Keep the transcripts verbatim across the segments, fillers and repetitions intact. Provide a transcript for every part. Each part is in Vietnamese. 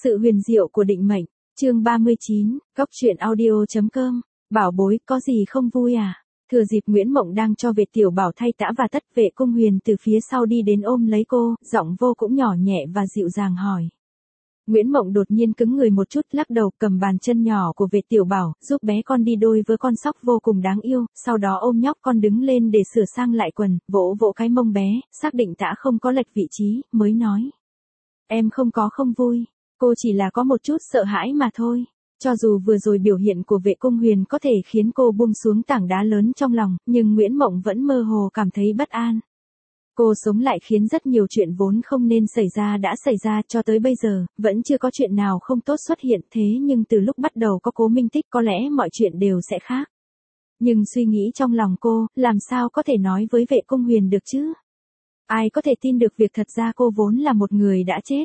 Sự huyền diệu của định mệnh, chương ba mươi chín, góc truyện audio.com, bảo bối, có gì không vui à? Thừa dịp Nguyễn Mộng đang cho Vệ Tiểu Bảo thay tã và tất, Vệ Cung Huyền từ phía sau đi đến ôm lấy cô, giọng vô cũng nhỏ nhẹ và dịu dàng hỏi. Nguyễn Mộng đột nhiên cứng người một chút, lắc đầu, cầm bàn chân nhỏ của Vệ Tiểu Bảo, giúp bé con đi đôi với con sóc vô cùng đáng yêu, sau đó ôm nhóc con đứng lên để sửa sang lại quần, vỗ vỗ cái mông bé, xác định tã không có lệch vị trí, mới nói. Em không có không vui. Cô chỉ là có một chút sợ hãi mà thôi. Cho dù vừa rồi biểu hiện của Vệ Cung Huyền có thể khiến cô buông xuống tảng đá lớn trong lòng, nhưng Nguyễn Mộng vẫn mơ hồ cảm thấy bất an. Cô sống lại khiến rất nhiều chuyện vốn không nên xảy ra đã xảy ra, cho tới bây giờ, vẫn chưa có chuyện nào không tốt xuất hiện, thế nhưng từ lúc bắt đầu có Cố Minh Tích có lẽ mọi chuyện đều sẽ khác. Nhưng suy nghĩ trong lòng cô, làm sao có thể nói với Vệ Cung Huyền được chứ? Ai có thể tin được việc thật ra cô vốn là một người đã chết?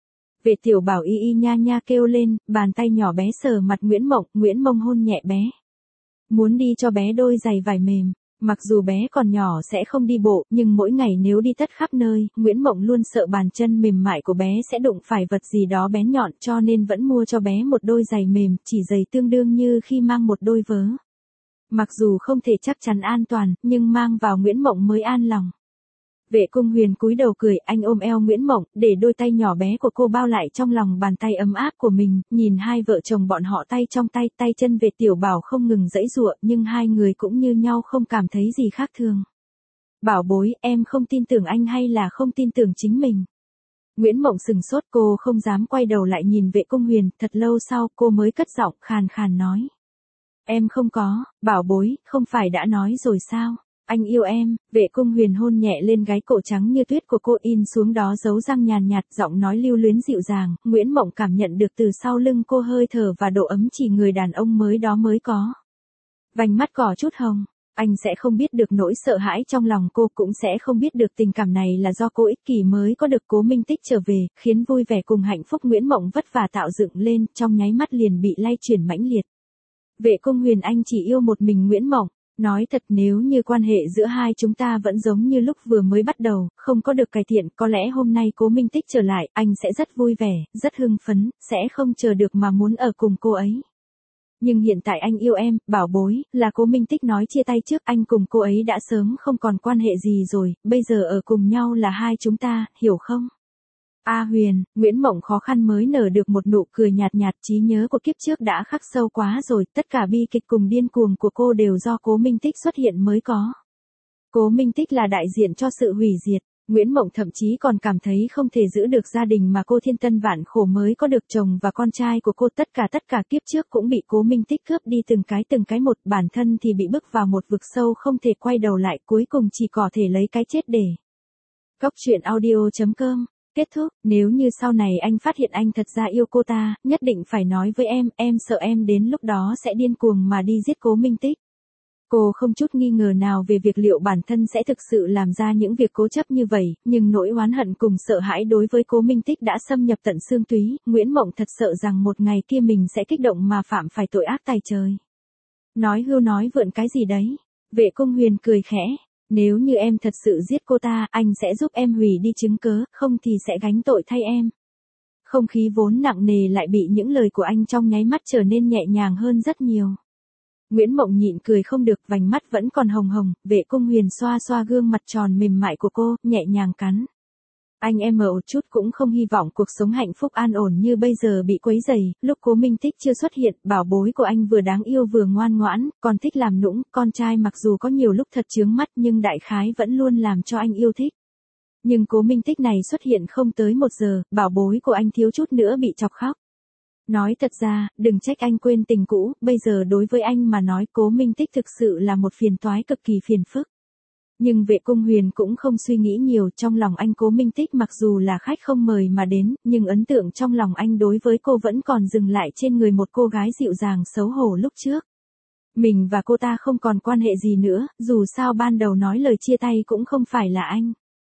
Vệ Tiểu Bảo y y nha nha kêu lên, bàn tay nhỏ bé sờ mặt Nguyễn Mộng, Nguyễn Mông hôn nhẹ bé. Muốn đi cho bé đôi giày vải mềm, mặc dù bé còn nhỏ sẽ không đi bộ, nhưng mỗi ngày nếu đi tất khắp nơi, Nguyễn Mộng luôn sợ bàn chân mềm mại của bé sẽ đụng phải vật gì đó bén nhọn, cho nên vẫn mua cho bé một đôi giày mềm, chỉ giày tương đương như khi mang một đôi vớ. Mặc dù không thể chắc chắn an toàn, nhưng mang vào Nguyễn Mộng mới an lòng. Vệ Cung Huyền cúi đầu cười, anh ôm eo Nguyễn Mộng, để đôi tay nhỏ bé của cô bao lại trong lòng bàn tay ấm áp của mình, nhìn hai vợ chồng bọn họ tay trong tay, tay chân Vệ Tiểu Bảo không ngừng giãy giụa, nhưng hai người cũng như nhau không cảm thấy gì khác thường. Bảo bối, em không tin tưởng anh hay là không tin tưởng chính mình? Nguyễn Mộng sừng sốt, cô không dám quay đầu lại nhìn Vệ Cung Huyền, thật lâu sau cô mới cất giọng khàn khàn nói. Em không có, bảo bối, không phải đã nói rồi sao? Anh yêu em. Vệ Cung Huyền hôn nhẹ lên gáy cổ trắng như tuyết của cô, in xuống đó dấu răng nhàn nhạt, giọng nói lưu luyến dịu dàng. Nguyễn Mộng cảm nhận được từ sau lưng cô hơi thở và độ ấm chỉ người đàn ông mới đó mới có. Vành mắt cỏ chút hồng. Anh sẽ không biết được nỗi sợ hãi trong lòng cô, cũng sẽ không biết được tình cảm này là do cô ích kỷ mới có được Cố Minh Tích trở về, khiến vui vẻ cùng hạnh phúc Nguyễn Mộng vất vả tạo dựng lên, trong nháy mắt liền bị lay chuyển mãnh liệt. Vệ Cung Huyền, anh chỉ yêu một mình Nguyễn Mộng. Nói thật, nếu như quan hệ giữa hai chúng ta vẫn giống như lúc vừa mới bắt đầu, không có được cải thiện, có lẽ hôm nay Cố Minh Tích trở lại, anh sẽ rất vui vẻ, rất hưng phấn, sẽ không chờ được mà muốn ở cùng cô ấy. Nhưng hiện tại anh yêu em, bảo bối, là Cố Minh Tích nói chia tay trước, anh cùng cô ấy đã sớm không còn quan hệ gì rồi, bây giờ ở cùng nhau là hai chúng ta, hiểu không? A Huyền, Nguyễn Mộng khó khăn mới nở được một nụ cười nhạt nhạt, trí nhớ của kiếp trước đã khắc sâu quá rồi, tất cả bi kịch cùng điên cuồng của cô đều do Cố Minh Tích xuất hiện mới có. Cố Minh Tích là đại diện cho sự hủy diệt, Nguyễn Mộng thậm chí còn cảm thấy không thể giữ được gia đình mà cô thiên tân vạn khổ mới có được chồng và con trai của cô, tất cả tất cả kiếp trước cũng bị Cố Minh Tích cướp đi từng cái từng cái một, bản thân thì bị bước vào một vực sâu không thể quay đầu lại, cuối cùng chỉ có thể lấy cái chết để. Góc truyện audio.com Kết thúc, nếu như sau này anh phát hiện anh thật ra yêu cô ta, nhất định phải nói với em, em sợ em đến lúc đó sẽ điên cuồng mà đi giết Cố Minh Tích. Cô không chút nghi ngờ nào về việc liệu bản thân sẽ thực sự làm ra những việc cố chấp như vậy, nhưng nỗi oán hận cùng sợ hãi đối với Cố Minh Tích đã xâm nhập tận xương túy, Nguyễn Mộng thật sợ rằng một ngày kia mình sẽ kích động mà phạm phải tội ác tày trời. Nói hưu nói vượn cái gì đấy? Vệ Cung Huyền cười khẽ. Nếu như em thật sự giết cô ta, anh sẽ giúp em hủy đi chứng cớ, không thì sẽ gánh tội thay em. Không khí vốn nặng nề lại bị những lời của anh trong nháy mắt trở nên nhẹ nhàng hơn rất nhiều. Nguyễn Mộng nhịn cười không được, vành mắt vẫn còn hồng hồng, Vệ Cung Huyền xoa xoa gương mặt tròn mềm mại của cô, nhẹ nhàng cắn. Anh em ở một chút cũng không hy vọng cuộc sống hạnh phúc an ổn như bây giờ bị quấy rầy, lúc Cố Minh Tích chưa xuất hiện, bảo bối của anh vừa đáng yêu vừa ngoan ngoãn, còn thích làm nũng, con trai mặc dù có nhiều lúc thật chướng mắt nhưng đại khái vẫn luôn làm cho anh yêu thích. Nhưng Cố Minh Tích này xuất hiện không tới một giờ, bảo bối của anh thiếu chút nữa bị chọc khóc. Nói thật ra, đừng trách anh quên tình cũ, bây giờ đối với anh mà nói Cố Minh Tích thực sự là một phiền toái cực kỳ phiền phức. Nhưng Vệ Cung Huyền cũng không suy nghĩ nhiều, trong lòng anh Cố Minh Tích mặc dù là khách không mời mà đến, nhưng ấn tượng trong lòng anh đối với cô vẫn còn dừng lại trên người một cô gái dịu dàng xấu hổ lúc trước. Mình và cô ta không còn quan hệ gì nữa, dù sao ban đầu nói lời chia tay cũng không phải là anh.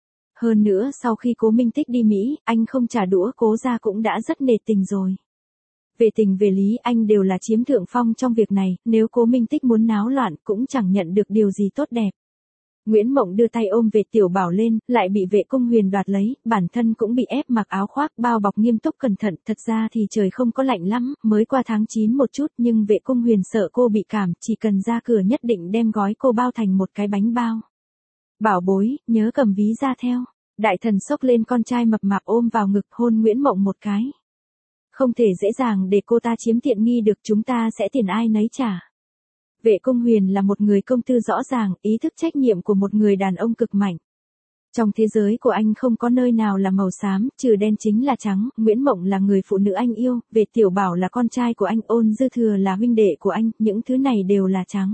Hơn nữa sau khi Cố Minh Tích đi Mỹ, anh không trả đũa Cố gia cũng đã rất nể tình rồi. Về tình về lý anh đều là chiếm thượng phong trong việc này, nếu Cố Minh Tích muốn náo loạn cũng chẳng nhận được điều gì tốt đẹp. Nguyễn Mộng đưa tay ôm vệ tiểu bảo lên, lại bị vệ cung huyền đoạt lấy, bản thân cũng bị ép mặc áo khoác bao bọc nghiêm túc cẩn thận, thật ra thì trời không có lạnh lắm, mới qua tháng chín một chút nhưng vệ cung huyền sợ cô bị cảm, chỉ cần ra cửa nhất định đem gói cô bao thành một cái bánh bao. Bảo bối, nhớ cầm ví ra theo. Đại thần xốc lên con trai mập mạp ôm vào ngực hôn Nguyễn Mộng một cái. Không thể dễ dàng để cô ta chiếm tiện nghi được, chúng ta sẽ tiền ai nấy trả. Vệ cung huyền là một người công tư rõ ràng, ý thức trách nhiệm của một người đàn ông cực mạnh. Trong thế giới của anh không có nơi nào là màu xám, trừ đen chính là trắng, Nguyễn Mộng là người phụ nữ anh yêu, Vệ Tiểu Bảo là con trai của anh, Ôn Dư Thừa là huynh đệ của anh, những thứ này đều là trắng.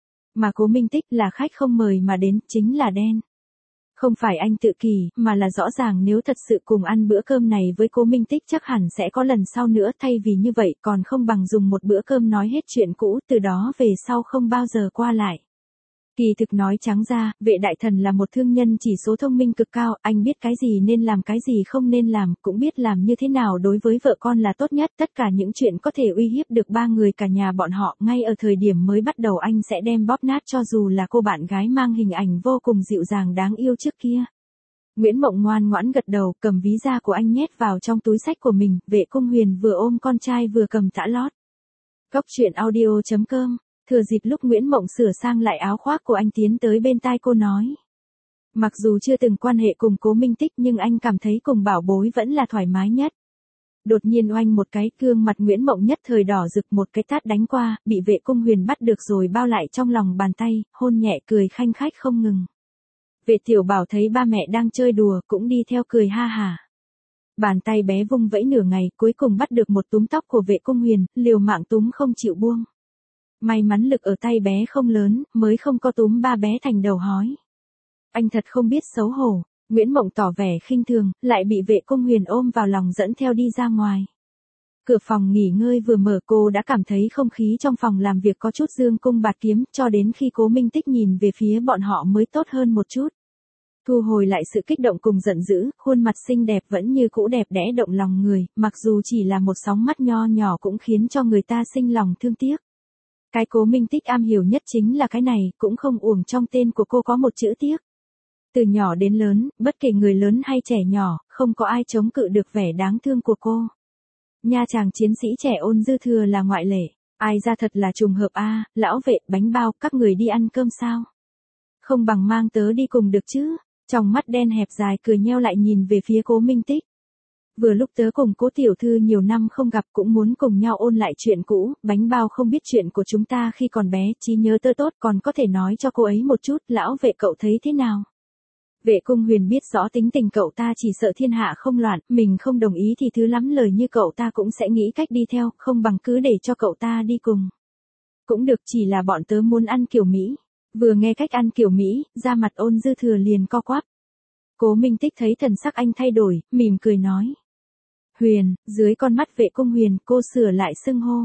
Mà Cố Minh Tích là khách không mời mà đến, chính là đen. Không phải anh tự kỷ, mà là rõ ràng nếu thật sự cùng ăn bữa cơm này với Cố Minh Tích chắc hẳn sẽ có lần sau nữa, thay vì như vậy còn không bằng dùng một bữa cơm nói hết chuyện cũ, từ đó về sau không bao giờ qua lại. Kỳ thực nói trắng ra, vệ đại thần là một thương nhân chỉ số thông minh cực cao, anh biết cái gì nên làm cái gì không nên làm, cũng biết làm như thế nào đối với vợ con là tốt nhất, tất cả những chuyện có thể uy hiếp được ba người cả nhà bọn họ, ngay ở thời điểm mới bắt đầu anh sẽ đem bóp nát cho dù là cô bạn gái mang hình ảnh vô cùng dịu dàng đáng yêu trước kia. Nguyễn Mộng ngoan ngoãn gật đầu, cầm ví da của anh nhét vào trong túi xách của mình, vệ cung huyền vừa ôm con trai vừa cầm tã lót. Cóc truyện audio chấm com. Thừa dịp lúc Nguyễn Mộng sửa sang lại áo khoác của anh tiến tới bên tai cô nói. Mặc dù chưa từng quan hệ cùng Cố Minh Tích nhưng anh cảm thấy cùng bảo bối vẫn là thoải mái nhất. Đột nhiên oanh một cái, gương mặt Nguyễn Mộng nhất thời đỏ rực, một cái tát đánh qua, bị vệ cung huyền bắt được rồi bao lại trong lòng bàn tay, hôn nhẹ cười khanh khách không ngừng. Vệ Tiểu Bảo thấy ba mẹ đang chơi đùa cũng đi theo cười ha hả. Bàn tay bé vung vẫy nửa ngày cuối cùng bắt được một túm tóc của vệ cung huyền, liều mạng túm không chịu buông. May mắn lực ở tay bé không lớn, mới không có túm ba bé thành đầu hói. Anh thật không biết xấu hổ, Nguyễn Mộng tỏ vẻ khinh thường, lại bị vệ cung huyền ôm vào lòng dẫn theo đi ra ngoài. Cửa phòng nghỉ ngơi vừa mở cô đã cảm thấy không khí trong phòng làm việc có chút dương cung bạt kiếm, cho đến khi Cố Minh Tích nhìn về phía bọn họ mới tốt hơn một chút. Thu hồi lại sự kích động cùng giận dữ, khuôn mặt xinh đẹp vẫn như cũ đẹp đẽ động lòng người, mặc dù chỉ là một sóng mắt nho nhỏ cũng khiến cho người ta sinh lòng thương tiếc. Cái Cố Minh Tích am hiểu nhất chính là cái này, cũng không uổng trong tên của cô có một chữ tiếc. Từ nhỏ đến lớn, bất kể người lớn hay trẻ nhỏ, không có ai chống cự được vẻ đáng thương của cô. Nha chàng chiến sĩ trẻ Ôn Dư Thừa là ngoại lệ. Ai ra thật là trùng hợp a, lão vệ, bánh bao, các người đi ăn cơm sao? Không bằng mang tớ đi cùng được chứ? Trong mắt đen hẹp dài cười nheo lại nhìn về phía Cố Minh Tích. Vừa lúc tớ cùng Cố tiểu thư nhiều năm không gặp cũng muốn cùng nhau ôn lại chuyện cũ, bánh bao không biết chuyện của chúng ta khi còn bé, trí nhớ tớ tốt còn có thể nói cho cô ấy một chút, lão vệ cậu thấy thế nào? Vệ cung huyền biết rõ tính tình cậu ta chỉ sợ thiên hạ không loạn, mình không đồng ý thì thứ lắm lời như cậu ta cũng sẽ nghĩ cách đi theo, không bằng cứ để cho cậu ta đi cùng. Cũng được, chỉ là bọn tớ muốn ăn kiểu Mỹ. Vừa nghe cách ăn kiểu Mỹ, da mặt Ôn Dư Thừa liền co quắp. Cố Minh Tích thấy thần sắc anh thay đổi, mỉm cười nói. Huyền, dưới con mắt vệ cung huyền, cô sửa lại xưng hô.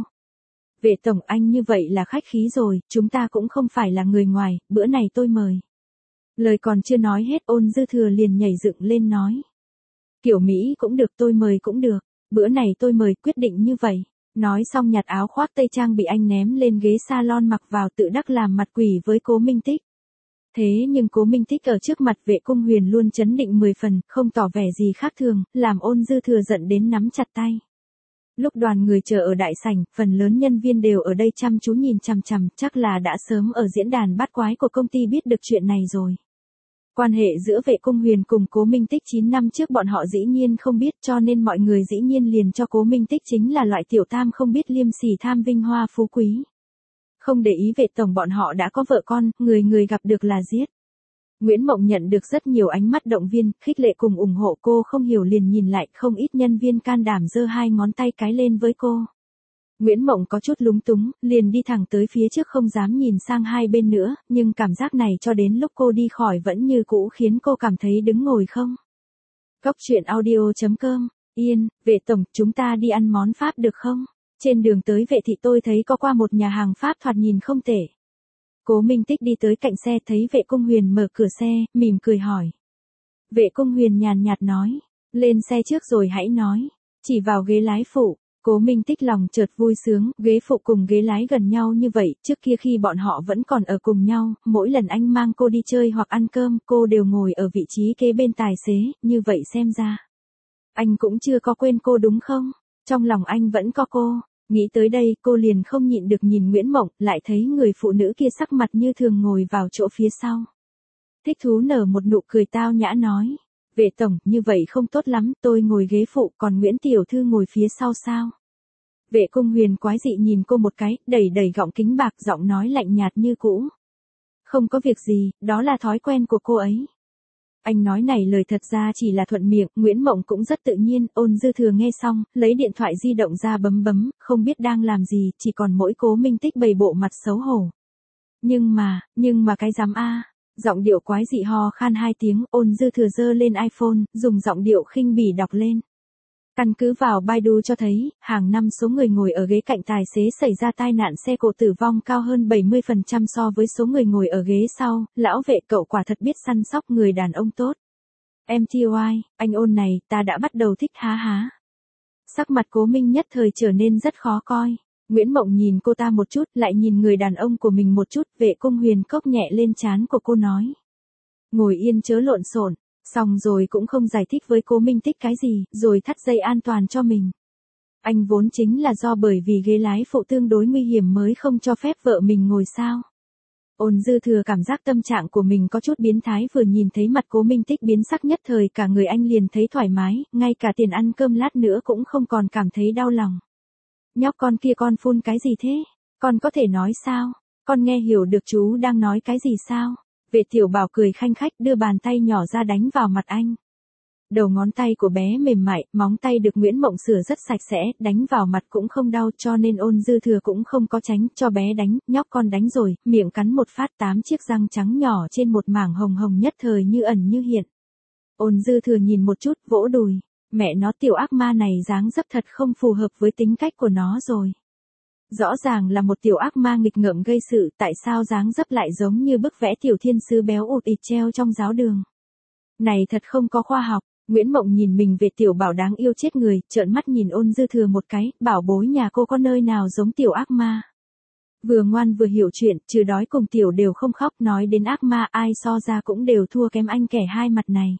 Vệ tổng, anh như vậy là khách khí rồi, chúng ta cũng không phải là người ngoài, bữa này tôi mời. Lời còn chưa nói hết Ôn Dư Thừa liền nhảy dựng lên nói. Kiểu Mỹ cũng được, tôi mời cũng được, bữa này tôi mời, quyết định như vậy. Nói xong nhặt áo khoác tây trang bị anh ném lên ghế salon mặc vào, tự đắc làm mặt quỷ với Cố Minh Tích. Thế nhưng Cố Minh Tích ở trước mặt vệ cung huyền luôn chấn định mười phần, không tỏ vẻ gì khác thường, làm Ôn Dư Thừa giận đến nắm chặt tay. Lúc đoàn người chờ ở đại sảnh, phần lớn nhân viên đều ở đây chăm chú nhìn chằm chằm, chắc là đã sớm ở diễn đàn bát quái của công ty biết được chuyện này rồi. Quan hệ giữa vệ cung huyền cùng Cố Minh Tích chín năm trước bọn họ dĩ nhiên không biết, cho nên mọi người dĩ nhiên liền cho Cố Minh Tích chính là loại tiểu tam không biết liêm sỉ tham vinh hoa phú quý. Không để ý vệ tổng bọn họ đã có vợ con, người người gặp được là giết. Nguyễn Mộng nhận được rất nhiều ánh mắt động viên, khích lệ cùng ủng hộ, cô không hiểu liền nhìn lại, không ít nhân viên can đảm giơ hai ngón tay cái lên với cô. Nguyễn Mộng có chút lúng túng, liền đi thẳng tới phía trước không dám nhìn sang hai bên nữa, nhưng cảm giác này cho đến lúc cô đi khỏi vẫn như cũ khiến cô cảm thấy đứng ngồi không. Cóc truyện audio chấm com, Yên, vệ tổng, chúng ta đi ăn món Pháp được không? Trên đường tới vệ thị tôi thấy có qua một nhà hàng Pháp thoạt nhìn không tệ. Cố Minh Tích đi tới cạnh xe thấy vệ cung huyền mở cửa xe, mỉm cười hỏi. Vệ cung huyền nhàn nhạt nói, lên xe trước rồi hãy nói, chỉ vào ghế lái phụ. Cố Minh Tích lòng chợt vui sướng, ghế phụ cùng ghế lái gần nhau như vậy, trước kia khi bọn họ vẫn còn ở cùng nhau, mỗi lần anh mang cô đi chơi hoặc ăn cơm, cô đều ngồi ở vị trí kế bên tài xế, như vậy xem ra. Anh cũng chưa có quên cô đúng không? Trong lòng anh vẫn có cô. Nghĩ tới đây, cô liền không nhịn được nhìn Nguyễn Mộng, lại thấy người phụ nữ kia sắc mặt như thường ngồi vào chỗ phía sau. Thích thú nở một nụ cười tao nhã nói. Vệ tổng, như vậy không tốt lắm, tôi ngồi ghế phụ, còn Nguyễn Tiểu Thư ngồi phía sau sao? Vệ Cung Huyền quái dị nhìn cô một cái, đẩy đẩy gọng kính bạc, giọng nói lạnh nhạt như cũ. Không có việc gì, đó là thói quen của cô ấy. Anh nói này lời thật ra chỉ là thuận miệng, Nguyễn Mộng cũng rất tự nhiên, Ôn Dư Thừa nghe xong, lấy điện thoại di động ra bấm bấm, không biết đang làm gì, chỉ còn mỗi Cố Minh Tích bày bộ mặt xấu hổ. Nhưng mà, nhưng mà cái dám a. Giọng điệu quái dị ho khan hai tiếng, Ôn Dư Thừa giơ lên iPhone, dùng giọng điệu khinh bỉ đọc lên. Căn cứ vào Baidu cho thấy, hàng năm số người ngồi ở ghế cạnh tài xế xảy ra tai nạn xe cộ tử vong cao hơn bảy mươi phần trăm so với số người ngồi ở ghế sau, lão vệ cậu quả thật biết săn sóc người đàn ông tốt. em tê i, anh Ôn này, ta đã bắt đầu thích há há. Sắc mặt Cố Minh nhất thời trở nên rất khó coi. Nguyễn Mộng nhìn cô ta một chút, lại nhìn người đàn ông của mình một chút, Vệ Cung Huyền cốc nhẹ lên trán của cô nói. Ngồi yên chớ lộn xộn. Xong rồi cũng không giải thích với Cố Minh Tích cái gì, rồi thắt dây an toàn cho mình. Anh vốn chính là do bởi vì ghế lái phụ tương đối nguy hiểm mới không cho phép vợ mình ngồi sao. Ôn Dư Thừa cảm giác tâm trạng của mình có chút biến thái, vừa nhìn thấy mặt Cố Minh Tích biến sắc nhất thời cả người anh liền thấy thoải mái, ngay cả tiền ăn cơm lát nữa cũng không còn cảm thấy đau lòng. Nhóc con kia con phun cái gì thế? Con có thể nói sao? Con nghe hiểu được chú đang nói cái gì sao? Vệ Tiểu Bảo cười khanh khách đưa bàn tay nhỏ ra đánh vào mặt anh. Đầu ngón tay của bé mềm mại, móng tay được Nguyễn Mộng sửa rất sạch sẽ, đánh vào mặt cũng không đau cho nên Ôn Dư Thừa cũng không có tránh, cho bé đánh, nhóc con đánh rồi, miệng cắn một phát tám chiếc răng trắng nhỏ trên một mảng hồng hồng nhất thời như ẩn như hiện. Ôn Dư Thừa nhìn một chút, vỗ đùi, mẹ nó tiểu ác ma này dáng dấp thật không phù hợp với tính cách của nó rồi. Rõ ràng là một tiểu ác ma nghịch ngợm gây sự, tại sao dáng dấp lại giống như bức vẽ tiểu thiên sứ béo ụt ịt treo trong giáo đường. Này thật không có khoa học. Nguyễn Mộng nhìn mình về Tiểu Bảo đáng yêu chết người, trợn mắt nhìn Ôn Dư Thừa một cái, bảo bối nhà cô có nơi nào giống tiểu ác ma. Vừa ngoan vừa hiểu chuyện, trừ đói cùng tiểu đều không khóc, nói đến ác ma ai so ra cũng đều thua kém anh kẻ hai mặt này.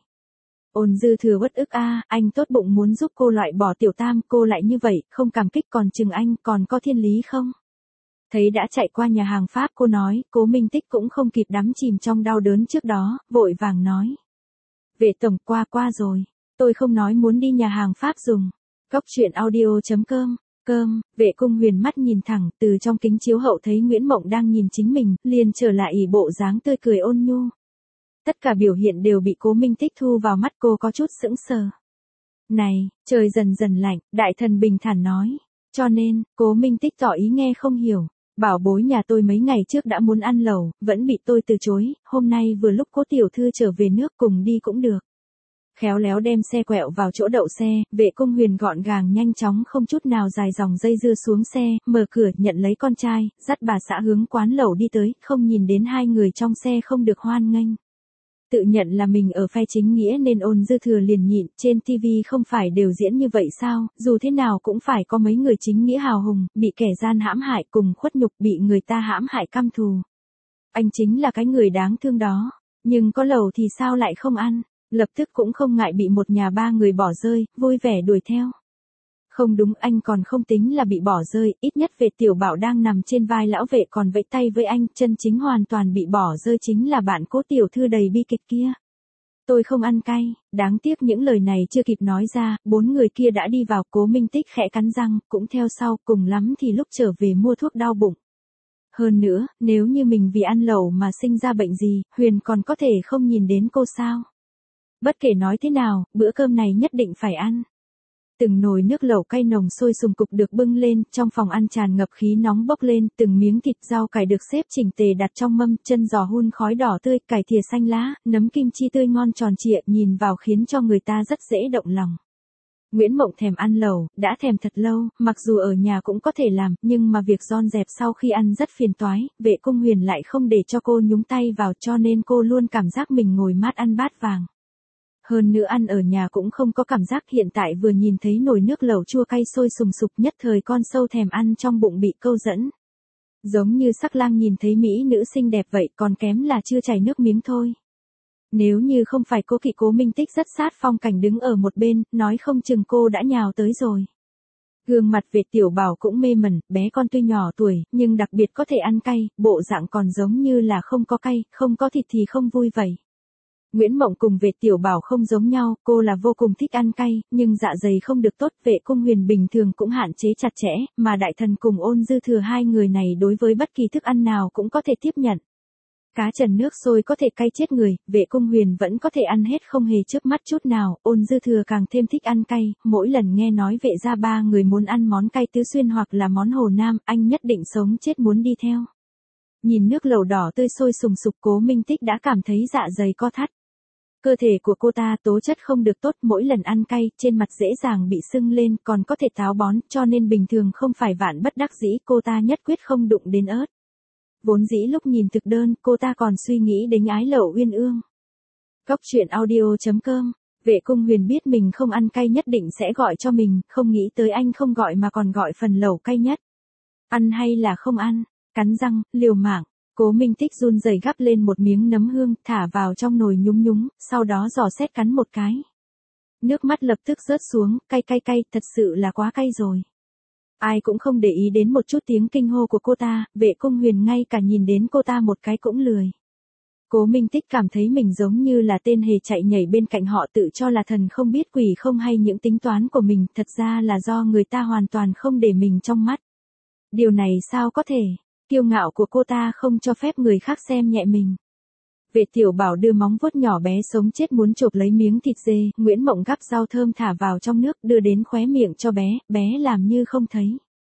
Ôn Dư Thừa uất ức a, anh tốt bụng muốn giúp cô loại bỏ tiểu tam, cô lại như vậy, không cảm kích còn chừng anh, còn có thiên lý không? Thấy đã chạy qua nhà hàng Pháp cô nói, Cố Minh Tích cũng không kịp đắm chìm trong đau đớn trước đó, vội vàng nói. Vệ tổng qua qua rồi, tôi không nói muốn đi nhà hàng Pháp dùng. Cốc truyện audio chấm com, cơm, Vệ Cung Huyền mắt nhìn thẳng, từ trong kính chiếu hậu thấy Nguyễn Mộng đang nhìn chính mình, liền trở lại ỷ bộ dáng tươi cười ôn nhu. Tất cả biểu hiện đều bị Cố Minh Tích thu vào mắt, cô có chút sững sờ. Này, trời dần dần lạnh, đại thần bình thản nói. Cho nên, Cố Minh Tích tỏ ý nghe không hiểu. Bảo bối nhà tôi mấy ngày trước đã muốn ăn lẩu, vẫn bị tôi từ chối, hôm nay vừa lúc Cố tiểu thư trở về nước cùng đi cũng được. Khéo léo đem xe quẹo vào chỗ đậu xe, Vệ Cung Huyền gọn gàng nhanh chóng không chút nào dài dòng dây dưa xuống xe, mở cửa nhận lấy con trai, dắt bà xã hướng quán lẩu đi tới, không nhìn đến hai người trong xe không được hoan nghênh. Tự nhận là mình ở phe chính nghĩa nên Ôn Dư Thừa liền nhịn, trên ti vi không phải đều diễn như vậy sao, dù thế nào cũng phải có mấy người chính nghĩa hào hùng, bị kẻ gian hãm hại cùng khuất nhục, bị người ta hãm hại căm thù. Anh chính là cái người đáng thương đó, nhưng có lẩu thì sao lại không ăn, lập tức cũng không ngại bị một nhà ba người bỏ rơi, vui vẻ đuổi theo. Không đúng, anh còn không tính là bị bỏ rơi, ít nhất Vệ Tiểu Bảo đang nằm trên vai lão vệ còn vẫy tay với anh, chân chính hoàn toàn bị bỏ rơi chính là bạn Cố tiểu thư đầy bi kịch kia. Tôi không ăn cay, đáng tiếc những lời này chưa kịp nói ra, bốn người kia đã đi vào, Cố Minh Tích khẽ cắn răng, cũng theo sau, cùng lắm thì lúc trở về mua thuốc đau bụng. Hơn nữa, nếu như mình vì ăn lẩu mà sinh ra bệnh gì, Huyền còn có thể không nhìn đến cô sao? Bất kể nói thế nào, bữa cơm này nhất định phải ăn. Từng nồi nước lẩu cay nồng sôi sùng cục được bưng lên, trong phòng ăn tràn ngập khí nóng bốc lên, từng miếng thịt rau cải được xếp chỉnh tề đặt trong mâm, chân giò hun khói đỏ tươi, cải thìa xanh lá, nấm kim chi tươi ngon tròn trịa, nhìn vào khiến cho người ta rất dễ động lòng. Nguyễn Mộng thèm ăn lẩu, đã thèm thật lâu, mặc dù ở nhà cũng có thể làm, nhưng mà việc dọn dẹp sau khi ăn rất phiền toái, Vệ Cung Huyền lại không để cho cô nhúng tay vào cho nên cô luôn cảm giác mình ngồi mát ăn bát vàng. Hơn nữa ăn ở nhà cũng không có cảm giác, hiện tại vừa nhìn thấy nồi nước lẩu chua cay sôi sùng sục nhất thời con sâu thèm ăn trong bụng bị câu dẫn. Giống như sắc lang nhìn thấy mỹ nữ xinh đẹp vậy, còn kém là chưa chảy nước miếng thôi. Nếu như không phải Cố Kỵ Cố Minh Tích rất sát phong cảnh đứng ở một bên, nói không chừng cô đã nhào tới rồi. Gương mặt Vệ Tiểu Bảo cũng mê mẩn, bé con tuy nhỏ tuổi, nhưng đặc biệt có thể ăn cay, bộ dạng còn giống như là không có cay, không có thịt thì không vui vậy. Nguyễn Mộng cùng Vệ Tiểu Bảo không giống nhau, cô là vô cùng thích ăn cay, nhưng dạ dày không được tốt, Vệ Cung Huyền bình thường cũng hạn chế chặt chẽ, mà Đại Thần cùng Ôn Dư Thừa hai người này đối với bất kỳ thức ăn nào cũng có thể tiếp nhận. Cá trần nước sôi có thể cay chết người, Vệ Cung Huyền vẫn có thể ăn hết không hề chớp mắt chút nào, Ôn Dư Thừa càng thêm thích ăn cay, mỗi lần nghe nói Vệ gia ba người muốn ăn món cay tứ xuyên hoặc là món Hồ Nam, anh nhất định sống chết muốn đi theo. Nhìn nước lẩu đỏ tươi sôi sùng sục, Cố Minh Tích đã cảm thấy dạ dày co thắt. Cơ thể của cô ta tố chất không được tốt, mỗi lần ăn cay, trên mặt dễ dàng bị sưng lên, còn có thể táo bón, cho nên bình thường không phải vạn bất đắc dĩ, cô ta nhất quyết không đụng đến ớt. Vốn dĩ lúc nhìn thực đơn, cô ta còn suy nghĩ đến ái lẩu uyên ương. Cóc truyện audio chấm com. Vệ Cung Huyền biết mình không ăn cay nhất định sẽ gọi cho mình, không nghĩ tới anh không gọi mà còn gọi phần lẩu cay nhất. Ăn hay là không ăn? Cắn răng, liều mạng. Cố Minh Tích run rẩy gắp lên một miếng nấm hương, thả vào trong nồi nhúng nhúng, sau đó dò xét cắn một cái. Nước mắt lập tức rớt xuống, cay cay cay, thật sự là quá cay rồi. Ai cũng không để ý đến một chút tiếng kinh hô của cô ta, Vệ Cung Huyền ngay cả nhìn đến cô ta một cái cũng lười. Cố Minh Tích cảm thấy mình giống như là tên hề chạy nhảy bên cạnh họ, tự cho là thần không biết quỷ không hay, những tính toán của mình thật ra là do người ta hoàn toàn không để mình trong mắt. Điều này sao có thể? Kiêu ngạo của cô ta không cho phép người khác xem nhẹ mình. Vệ Tiểu Bảo đưa móng vuốt nhỏ bé sống chết muốn chộp lấy miếng thịt dê, Nguyễn Mộng gắp rau thơm thả vào trong nước, đưa đến khóe miệng cho bé, bé làm như không thấy.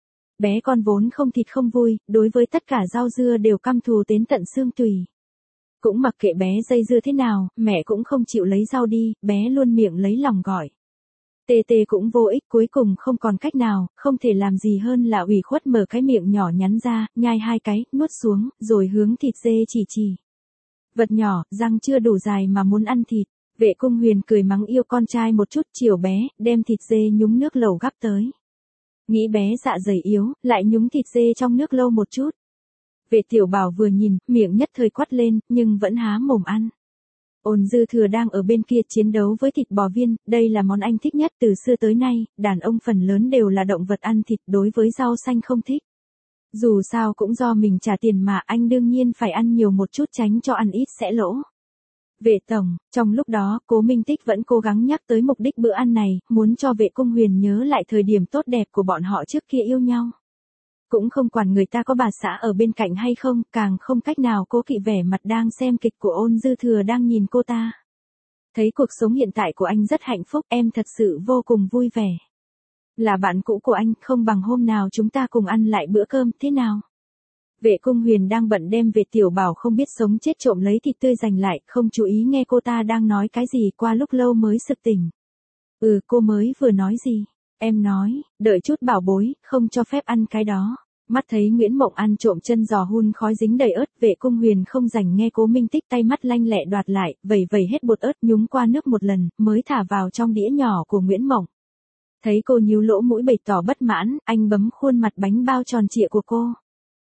Bé con vốn không thịt không vui, đối với tất cả rau dưa đều căm thù đến tận xương tủy. Cũng mặc kệ bé dây dưa thế nào, mẹ cũng không chịu lấy rau đi, bé luôn miệng lấy lòng gọi. Tê tê cũng vô ích, cuối cùng không còn cách nào, không thể làm gì hơn là ủy khuất mở cái miệng nhỏ nhắn ra, nhai hai cái, nuốt xuống, rồi hướng thịt dê chỉ chỉ. Vật nhỏ, răng chưa đủ dài mà muốn ăn thịt. Vệ Cung Huyền cười mắng yêu con trai một chút, chiều bé, đem thịt dê nhúng nước lẩu gắp tới. Nghĩ bé dạ dày yếu, lại nhúng thịt dê trong nước lâu một chút. Vệ Tiểu Bảo vừa nhìn, miệng nhất thời quắt lên, nhưng vẫn há mồm ăn. Ôn Dư Thừa đang ở bên kia chiến đấu với thịt bò viên, đây là món anh thích nhất từ xưa tới nay, đàn ông phần lớn đều là động vật ăn thịt, đối với rau xanh không thích. Dù sao cũng do mình trả tiền mà, anh đương nhiên phải ăn nhiều một chút tránh cho ăn ít sẽ lỗ. Vệ tổng, trong lúc đó, Cố Minh Tích vẫn cố gắng nhắc tới mục đích bữa ăn này, muốn cho Vệ Cung Huyền nhớ lại thời điểm tốt đẹp của bọn họ trước kia yêu nhau. Cũng không quản người ta có bà xã ở bên cạnh hay không, càng không cách nào cố kỵ vẻ mặt đang xem kịch của Ôn Dư Thừa đang nhìn cô ta. Thấy cuộc sống hiện tại của anh rất hạnh phúc, em thật sự vô cùng vui vẻ. Là bạn cũ của anh, không bằng hôm nào chúng ta cùng ăn lại bữa cơm, thế nào? Vệ Cung Huyền đang bận đem Vệ Tiểu Bảo không biết sống chết trộm lấy thịt tươi giành lại, không chú ý nghe cô ta đang nói cái gì, qua lúc lâu mới sực tỉnh. Ừ, cô mới vừa nói gì? Em nói, đợi chút bảo bối, không cho phép ăn cái đó. Mắt thấy Nguyễn Mộng ăn trộm chân giò hun khói dính đầy ớt, Vệ Cung Huyền không rảnh nghe Cố Minh Tích, tay mắt lanh lẹ đoạt lại, vẩy vẩy hết bột ớt nhúng qua nước một lần, mới thả vào trong đĩa nhỏ của Nguyễn Mộng. Thấy cô nhíu lỗ mũi bày tỏ bất mãn, anh bấm khuôn mặt bánh bao tròn trịa của cô.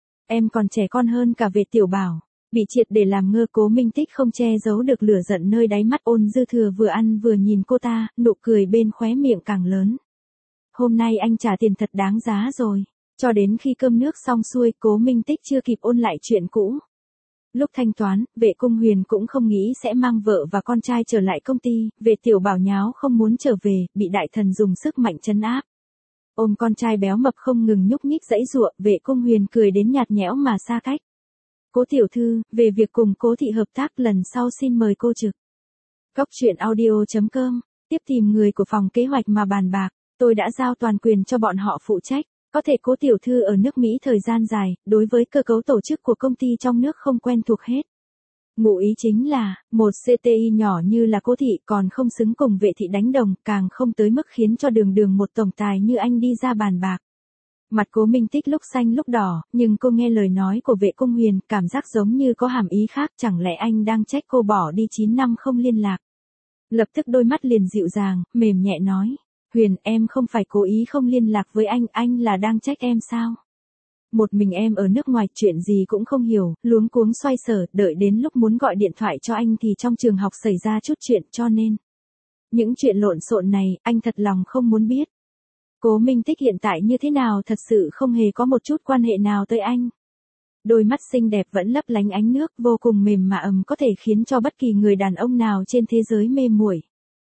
Em còn trẻ con hơn cả Vệ Tiểu Bảo. Bị triệt để làm ngơ, Cố Minh Tích không che giấu được lửa giận nơi đáy mắt. Ôn Dư Thừa vừa ăn vừa nhìn cô ta, nụ cười bên khóe miệng càng lớn. Hôm nay anh trả tiền thật đáng giá rồi. Cho đến khi cơm nước xong xuôi, Cố Minh Tích chưa kịp ôn lại chuyện cũ. Lúc thanh toán, Vệ Cung Huyền cũng không nghĩ sẽ mang vợ và con trai trở lại công ty, Vệ Tiểu Bảo nháo không muốn trở về, bị Đại Thần dùng sức mạnh trấn áp. Ôm con trai béo mập không ngừng nhúc nhích giãy giụa, Vệ Cung Huyền cười đến nhạt nhẽo mà xa cách. Cố tiểu thư, về việc cùng Cố thị hợp tác lần sau xin mời cô trực. Cóc truyện audio chấm com, tiếp tìm người của phòng kế hoạch mà bàn bạc, tôi đã giao toàn quyền cho bọn họ phụ trách. Có thể Cố tiểu thư ở nước Mỹ thời gian dài, đối với cơ cấu tổ chức của công ty trong nước không quen thuộc hết. Ngụ ý chính là, một xê tê i nhỏ như là Cố thị còn không xứng cùng Vệ thị đánh đồng, càng không tới mức khiến cho đường đường một tổng tài như anh đi ra bàn bạc. Mặt Cố Minh Tích lúc xanh lúc đỏ, nhưng cô nghe lời nói của Vệ Cung Huyền, cảm giác giống như có hàm ý khác, chẳng lẽ anh đang trách cô bỏ đi chín năm không liên lạc. Lập tức đôi mắt liền dịu dàng, mềm nhẹ nói. Huyền, em không phải cố ý không liên lạc với anh, anh là đang trách em sao? Một mình em ở nước ngoài chuyện gì cũng không hiểu, luống cuống xoay sở, đợi đến lúc muốn gọi điện thoại cho anh thì trong trường học xảy ra chút chuyện cho nên. Những chuyện lộn xộn này, anh thật lòng không muốn biết. Cố Minh Tích hiện tại như thế nào thật sự không hề có một chút quan hệ nào tới anh. Đôi mắt xinh đẹp vẫn lấp lánh ánh nước, vô cùng mềm mà ấm, có thể khiến cho bất kỳ người đàn ông nào trên thế giới mê muội.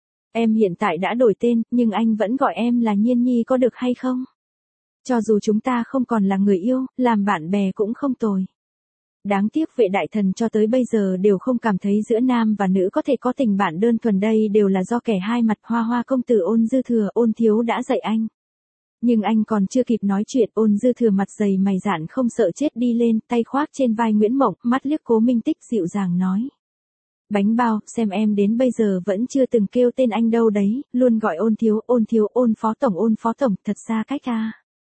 Em hiện tại đã đổi tên, nhưng anh vẫn gọi em là Nhiên Nhi có được hay không? Cho dù chúng ta không còn là người yêu, làm bạn bè cũng không tồi. Đáng tiếc Vệ đại thần cho tới bây giờ đều không cảm thấy giữa nam và nữ có thể có tình bạn đơn thuần, đây đều là do kẻ hai mặt. Hoa Hoa công tử Ôn Dư Thừa, Ôn thiếu đã dạy anh. Nhưng anh còn chưa kịp nói chuyện, Ôn Dư Thừa mặt dày mày dạn không sợ chết đi lên, tay khoác trên vai Nguyễn Mộng, mắt liếc Cố Minh Tích dịu dàng nói. Bánh bao, xem em đến bây giờ vẫn chưa từng kêu tên anh đâu đấy, luôn gọi Ôn thiếu, Ôn thiếu, Ôn phó tổng, Ôn phó tổng, thật xa cách à.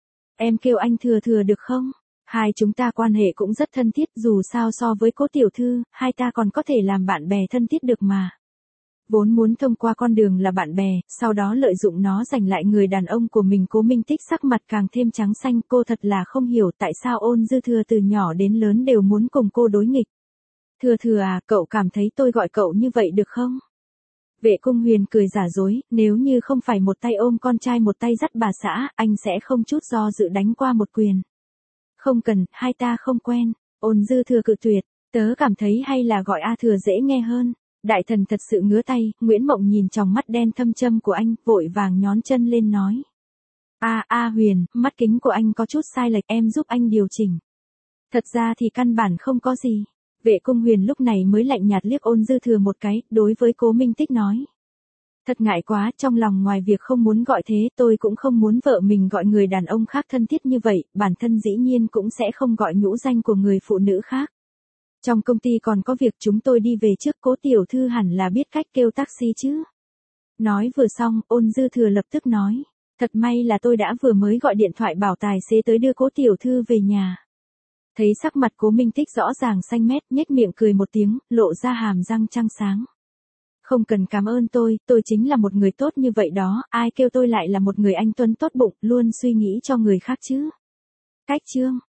Em kêu anh Thừa Thừa được không? Hai chúng ta quan hệ cũng rất thân thiết, dù sao so với Cố tiểu thư, hai ta còn có thể làm bạn bè thân thiết được mà. Vốn muốn thông qua con đường là bạn bè, sau đó lợi dụng nó giành lại người đàn ông của mình. Cố Minh Tích sắc mặt càng thêm trắng xanh, cô thật là không hiểu tại sao Ôn Dư Thừa từ nhỏ đến lớn đều muốn cùng cô đối nghịch. Thừa Thừa à, cậu cảm thấy tôi gọi cậu như vậy được không? Vệ Cung Huyền cười giả dối, nếu như không phải một tay ôm con trai một tay dắt bà xã, anh sẽ không chút do dự đánh qua một quyền. Không cần, hai ta không quen. Ôn Dư Thừa cự tuyệt, tớ cảm thấy hay là gọi A Thừa dễ nghe hơn. Đại thần thật sự ngứa tay, Nguyễn Mộng nhìn trong mắt đen thâm châm của anh, vội vàng nhón chân lên nói. A A Huyền, mắt kính của anh có chút sai lệch, em giúp anh điều chỉnh. Thật ra thì căn bản không có gì. Vệ Cung Huyền lúc này mới lạnh nhạt liếc Ôn Dư Thừa một cái, đối với Cố Minh Tích nói. Thật ngại quá, trong lòng ngoài việc không muốn gọi thế, tôi cũng không muốn vợ mình gọi người đàn ông khác thân thiết như vậy, bản thân dĩ nhiên cũng sẽ không gọi nhũ danh của người phụ nữ khác. Trong công ty còn có việc, chúng tôi đi về trước, Cố tiểu thư hẳn là biết cách kêu taxi chứ. Nói vừa xong, Ôn Dư Thừa lập tức nói. Thật may là tôi đã vừa mới gọi điện thoại bảo tài xế tới đưa Cố tiểu thư về nhà. Thấy sắc mặt Cố Minh Tích rõ ràng xanh mét, nhếch miệng cười một tiếng, lộ ra hàm răng trăng sáng. Không cần cảm ơn tôi, tôi chính là một người tốt như vậy đó, ai kêu tôi lại là một người anh tuấn tốt bụng, luôn suy nghĩ cho người khác chứ. Cách chương